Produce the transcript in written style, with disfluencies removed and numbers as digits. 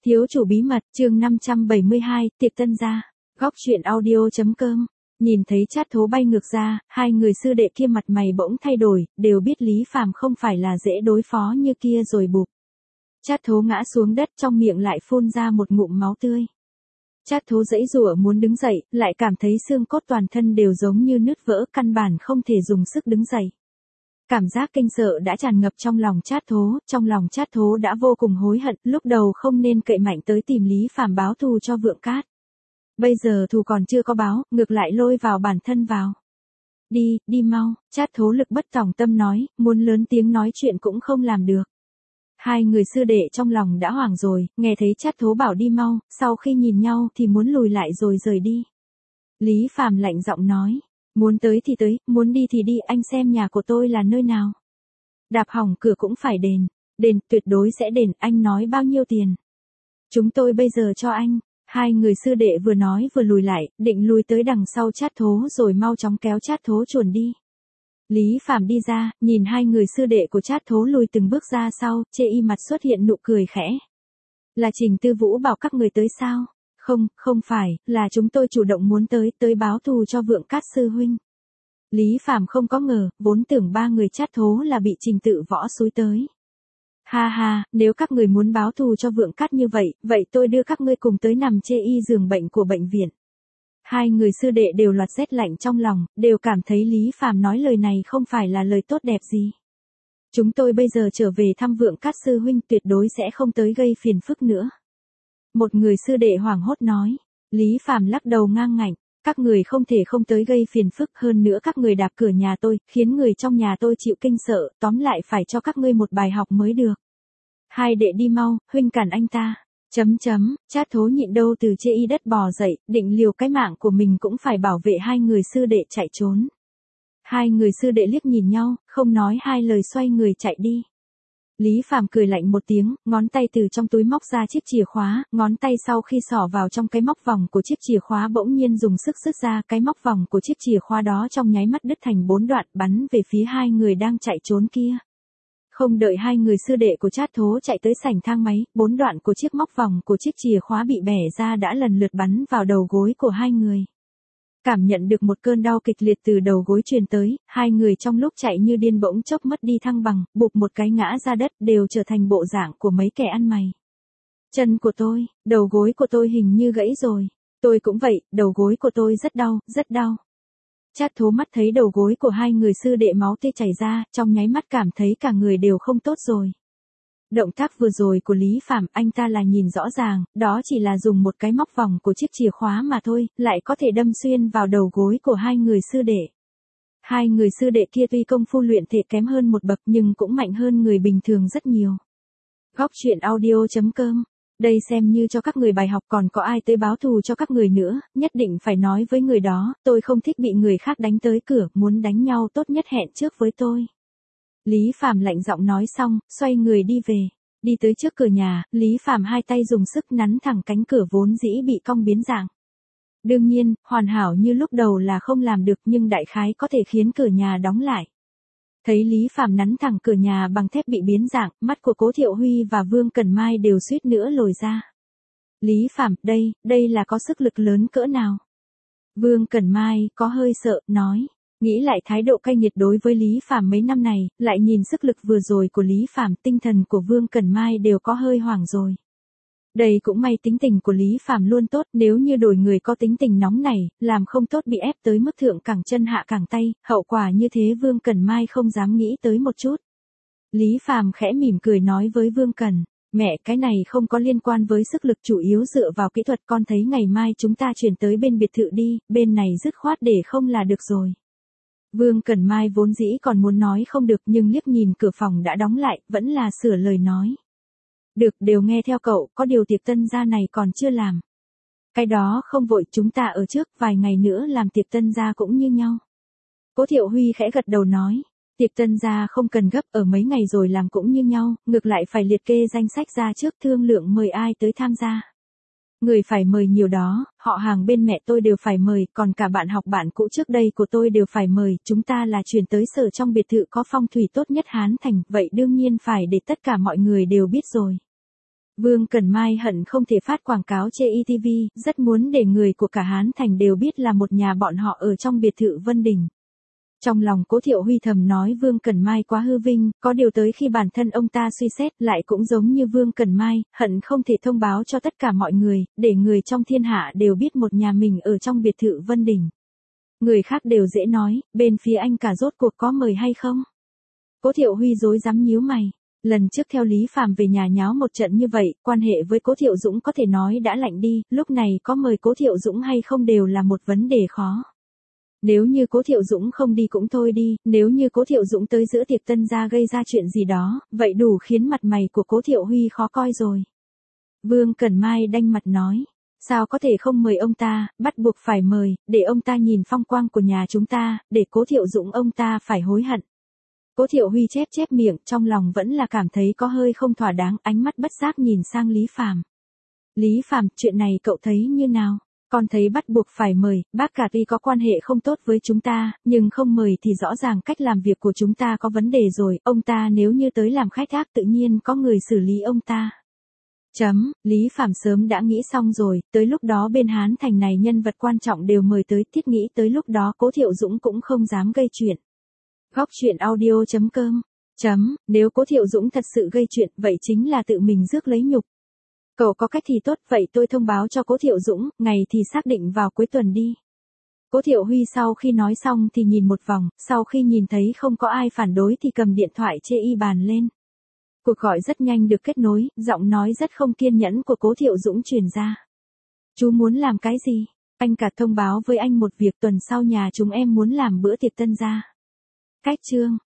Thiếu chủ bí mật, chương 572, tiệc tân gia. Góc truyện audio.com. Nhìn thấy chat thố bay ngược ra, hai người sư đệ kia mặt mày bỗng thay đổi, đều biết Lý Phàm không phải là dễ đối phó như kia rồi bụp. Chat thố ngã xuống đất, trong miệng lại phun ra một ngụm máu tươi. Chat thố giãy giụa muốn đứng dậy, lại cảm thấy xương cốt toàn thân đều giống như nứt vỡ, căn bản không thể dùng sức đứng dậy. Cảm giác kinh sợ đã tràn ngập trong lòng Trát Thố, trong lòng Trát Thố đã vô cùng hối hận, lúc đầu không nên cậy mạnh tới tìm Lý Phàm báo thù cho Vượng Cát. Bây giờ thù còn chưa có báo, ngược lại lôi vào bản thân vào. Đi, đi mau, Trát Thố lực bất tòng tâm nói, muốn lớn tiếng nói chuyện cũng không làm được. Hai người sư đệ trong lòng đã hoảng rồi, nghe thấy Trát Thố bảo đi mau, sau khi nhìn nhau thì muốn lùi lại rồi rời đi. Lý Phàm lạnh giọng nói. Muốn tới thì tới, muốn đi thì đi, anh xem nhà của tôi là nơi nào. Đạp hỏng cửa cũng phải đền, đền, tuyệt đối sẽ đền, anh nói bao nhiêu tiền. Chúng tôi bây giờ cho anh. Hai người sư đệ vừa nói vừa lùi lại, định lùi tới đằng sau Trát Thố rồi mau chóng kéo Trát Thố chuồn đi. Lý Phàm đi ra, nhìn hai người sư đệ của Trát Thố lùi từng bước ra sau, chê y mặt xuất hiện nụ cười khẽ. Là Trình Tư Vũ bảo các người tới sao? Không, không phải, là chúng tôi chủ động muốn tới báo thù cho Vượng Cát sư huynh. Lý Phàm không có ngờ, vốn tưởng ba người Trát Thố là bị Trình Tự Võ xúi tới. Ha ha, nếu các người muốn báo thù cho Vượng Cát như vậy, vậy tôi đưa các ngươi cùng tới nằm chê y giường bệnh của bệnh viện. Hai người sư đệ đều loạt rét lạnh trong lòng, đều cảm thấy Lý Phàm nói lời này không phải là lời tốt đẹp gì. Chúng tôi bây giờ trở về thăm Vượng Cát sư huynh, tuyệt đối sẽ không tới gây phiền phức nữa. Một người sư đệ hoảng hốt nói. Lý Phàm lắc đầu ngang ngạnh, các người không thể không tới gây phiền phức, hơn nữa các người đạp cửa nhà tôi, khiến người trong nhà tôi chịu kinh sợ, tóm lại phải cho các ngươi một bài học mới được. Hai đệ đi mau, huynh cản anh ta. Trát Thố nhịn đâu từ chê y đất bò dậy, định liều cái mạng của mình cũng phải bảo vệ hai người sư đệ chạy trốn. Hai người sư đệ liếc nhìn nhau, không nói hai lời xoay người chạy đi. Lý Phàm cười lạnh một tiếng, ngón tay từ trong túi móc ra chiếc chìa khóa, ngón tay sau khi xỏ vào trong cái móc vòng của chiếc chìa khóa bỗng nhiên dùng sức rứt ra, cái móc vòng của chiếc chìa khóa đó trong nháy mắt đứt thành 4 đoạn, bắn về phía hai người đang chạy trốn kia. Không đợi hai người sư đệ của Trát Thố chạy tới sảnh thang máy, 4 đoạn của chiếc móc vòng của chiếc chìa khóa bị bẻ ra đã lần lượt bắn vào đầu gối của hai người. Cảm nhận được một cơn đau kịch liệt từ đầu gối truyền tới, hai người trong lúc chạy như điên bỗng chốc mất đi thăng bằng, bụp một cái ngã ra đất, đều trở thành bộ dạng của mấy kẻ ăn mày. Chân của tôi, đầu gối của tôi hình như gãy rồi. Tôi cũng vậy, đầu gối của tôi rất đau, rất đau. Trát Thố mắt thấy đầu gối của hai người sư đệ máu tê chảy ra, trong nháy mắt cảm thấy cả người đều không tốt rồi. Động tác vừa rồi của Lý Phàm, anh ta là nhìn rõ ràng, đó chỉ là dùng một cái móc vòng của chiếc chìa khóa mà thôi, lại có thể đâm xuyên vào đầu gối của hai người sư đệ. Hai người sư đệ kia tuy công phu luyện thể kém hơn một bậc nhưng cũng mạnh hơn người bình thường rất nhiều. Góc truyện audio.com. Đây xem như cho các người bài học, còn có ai tới báo thù cho các người nữa, nhất định phải nói với người đó, tôi không thích bị người khác đánh tới cửa, muốn đánh nhau tốt nhất hẹn trước với tôi. Lý Phàm lạnh giọng nói xong, xoay người đi về. Đi tới trước cửa nhà, Lý Phàm hai tay dùng sức nắn thẳng cánh cửa vốn dĩ bị cong biến dạng. Đương nhiên, hoàn hảo như lúc đầu là không làm được nhưng đại khái có thể khiến cửa nhà đóng lại. Thấy Lý Phàm nắn thẳng cửa nhà bằng thép bị biến dạng, mắt của Cố Thiệu Huy và Vương Cẩn Mai đều suýt nữa lồi ra. Lý Phàm, đây là có sức lực lớn cỡ nào? Vương Cẩn Mai có hơi sợ, nói. Nghĩ lại thái độ cay nghiệt đối với Lý Phàm mấy năm này, lại nhìn sức lực vừa rồi của Lý Phàm, tinh thần của Vương Cẩn Mai đều có hơi hoảng rồi. Đây cũng may tính tình của Lý Phàm luôn tốt, nếu như đổi người có tính tình nóng này, làm không tốt bị ép tới mức thượng cẳng chân hạ cẳng tay, hậu quả như thế Vương Cẩn Mai không dám nghĩ tới một chút. Lý Phàm khẽ mỉm cười nói với Vương Cẩn, mẹ, cái này không có liên quan với sức lực, chủ yếu dựa vào kỹ thuật, con thấy ngày mai chúng ta chuyển tới bên biệt thự đi, bên này dứt khoát để không là được rồi. Vương Cẩn Mai vốn dĩ còn muốn nói không được nhưng liếc nhìn cửa phòng đã đóng lại, vẫn là sửa lời nói. Được, đều nghe theo cậu, có điều tiệc tân gia này còn chưa làm. Cái đó không vội, chúng ta ở trước, vài ngày nữa làm tiệc tân gia cũng như nhau. Cố Thiệu Huy khẽ gật đầu nói, tiệc tân gia không cần gấp, ở mấy ngày rồi làm cũng như nhau, ngược lại phải liệt kê danh sách ra trước, thương lượng mời ai tới tham gia. Người phải mời nhiều đó, họ hàng bên mẹ tôi đều phải mời, còn cả bạn học bạn cũ trước đây của tôi đều phải mời, chúng ta là chuyển tới sở trong biệt thự có phong thủy tốt nhất Hán Thành, vậy đương nhiên phải để tất cả mọi người đều biết rồi. Vương Cẩn Mai hận không thể phát quảng cáo chê ETV, rất muốn để người của cả Hán Thành đều biết là một nhà bọn họ ở trong biệt thự Vân Đình. Trong lòng Cố Thiệu Huy thầm nói Vương Cẩn Mai quá hư vinh, có điều tới khi bản thân ông ta suy xét lại cũng giống như Vương Cẩn Mai, hận không thể thông báo cho tất cả mọi người, để người trong thiên hạ đều biết một nhà mình ở trong biệt thự Vân Đình. Người khác đều dễ nói, bên phía anh cả rốt cuộc có mời hay không? Cố Thiệu Huy rối rắm nhíu mày. Lần trước theo Lý Phàm về nhà nháo một trận như vậy, quan hệ với Cố Thiệu Dũng có thể nói đã lạnh đi, lúc này có mời Cố Thiệu Dũng hay không đều là một vấn đề khó. Nếu như Cố Thiệu Dũng không đi cũng thôi đi, nếu như Cố Thiệu Dũng tới giữa tiệc tân gia gây ra chuyện gì đó, vậy đủ khiến mặt mày của Cố Thiệu Huy khó coi rồi. Vương Cẩn Mai đanh mặt nói, sao có thể không mời ông ta, bắt buộc phải mời, để ông ta nhìn phong quang của nhà chúng ta, để Cố Thiệu Dũng ông ta phải hối hận. Cố Thiệu Huy chép miệng, trong lòng vẫn là cảm thấy có hơi không thỏa đáng, ánh mắt bất giác nhìn sang Lý Phàm. Lý Phàm, chuyện này cậu thấy như nào? Con thấy bắt buộc phải mời, bác cả tuy có quan hệ không tốt với chúng ta, nhưng không mời thì rõ ràng cách làm việc của chúng ta có vấn đề rồi, ông ta nếu như tới làm khách ác tự nhiên có người xử lý ông ta. Lý Phàm sớm đã nghĩ xong rồi, tới lúc đó bên Hán Thành này nhân vật quan trọng đều mời tới, thiết nghĩ tới lúc đó Cố Thiệu Dũng cũng không dám gây chuyện. Góc truyện audio.com. Nếu Cố Thiệu Dũng thật sự gây chuyện, vậy chính là tự mình rước lấy nhục. Cậu có cách thì tốt, vậy tôi thông báo cho Cố Thiệu Dũng, ngày thì xác định vào cuối tuần đi. Cố Thiệu Huy sau khi nói xong thì nhìn một vòng, sau khi nhìn thấy không có ai phản đối thì cầm điện thoại chê y bàn lên. Cuộc gọi rất nhanh được kết nối, giọng nói rất không kiên nhẫn của Cố Thiệu Dũng truyền ra. Chú muốn làm cái gì? Anh cả thông báo với anh một việc, tuần sau nhà chúng em muốn làm bữa tiệc tân gia. Cách chương.